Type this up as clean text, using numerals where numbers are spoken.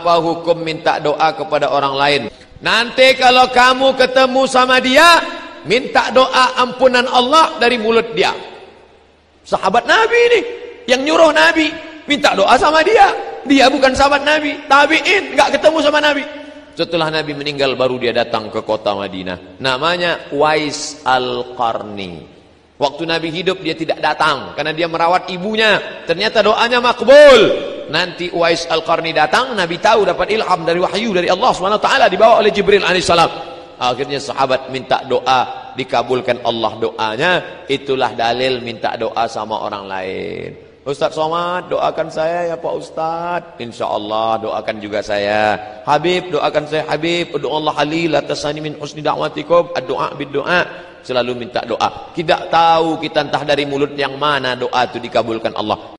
Apa hukum minta doa kepada orang lain? Nanti kalau kamu ketemu sama dia, minta doa ampunan Allah dari mulut dia. Sahabat Nabi ini yang nyuruh Nabi minta doa sama dia. Dia bukan sahabat Nabi, tabi'in, nggak ketemu sama Nabi. Setelah Nabi meninggal baru dia datang ke kota Madinah. Namanya Uwais Al-Qarni. Waktu Nabi hidup dia tidak datang karena dia merawat ibunya. Ternyata doanya makbul. Nanti Uwais Al-Qarni datang, Nabi tahu dapat ilham dari wahyu dari Allah SWT dibawa oleh Jibril alaihissalam. Akhirnya sahabat minta doa, dikabulkan Allah doanya. Itulah dalil minta doa sama orang lain. Ustaz Somad, doakan saya ya Pak Ustaz. InsyaAllah doakan juga saya. Habib, doakan saya Habib. Doa Allah halil atasani min husni da'watikum. Ad-doa bid-doa. Selalu minta doa. Tidak tahu kita entah dari mulut yang mana doa itu dikabulkan Allah.